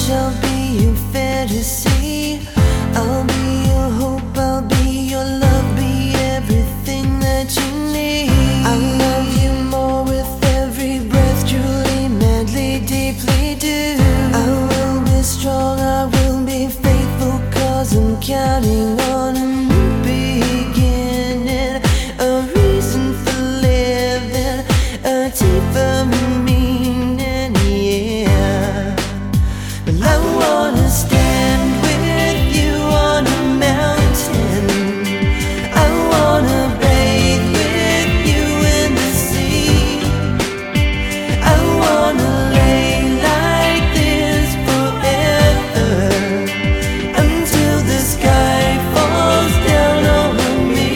I'll be your fantasy. I'll be your hope, I'll be your love, be everything that you need. I'll love you more with every breath, truly, madly, deeply do. I will be strong, I will be faithful, 'cause I'm counting on a new beginning, a reason for living, a deeper meaning, yeah. Well, I wanna stand with you on a mountain. I wanna bathe with you in the sea. I wanna lay like this forever, until the sky falls down on me.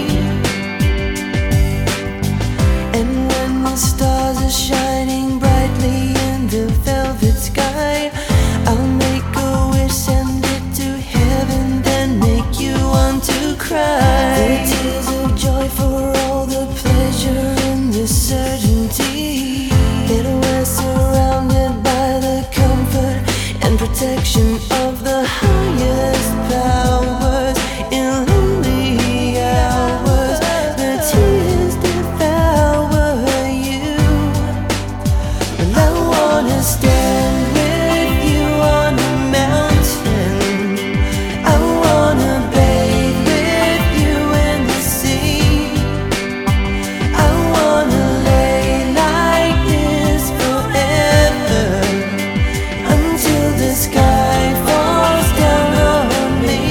And when the stars are shining brightly in the velvet sky, I'll make a wish, send it to heaven, then make you want to cry. The tears of joy for all the pleasure and the certainty that we're surrounded by the comfort and protection of the highest powers. In lonely hours, the tears devour you. Well, I wanna stand with you on a mountain. I wanna bathe with you in the sea. I wanna lay like this forever, until the sky falls down on me.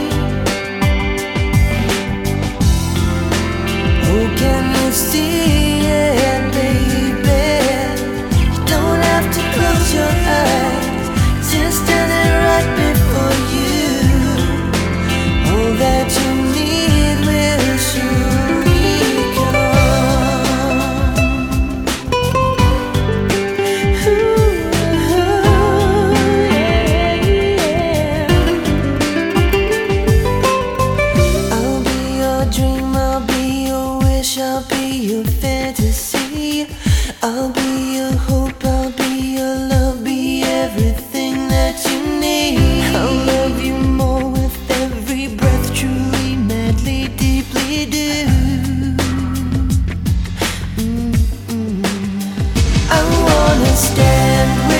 Oh, can you see it, baby? You don't have to close your eyes, just standing right before you. All that you need will surely come. I'll be your dream, I'll be your wish, I'll be your fantasy. I'll be your hope, I'll be your love, be everything that you need. I'll love you more with every breath, truly, madly, deeply do. I wanna stand with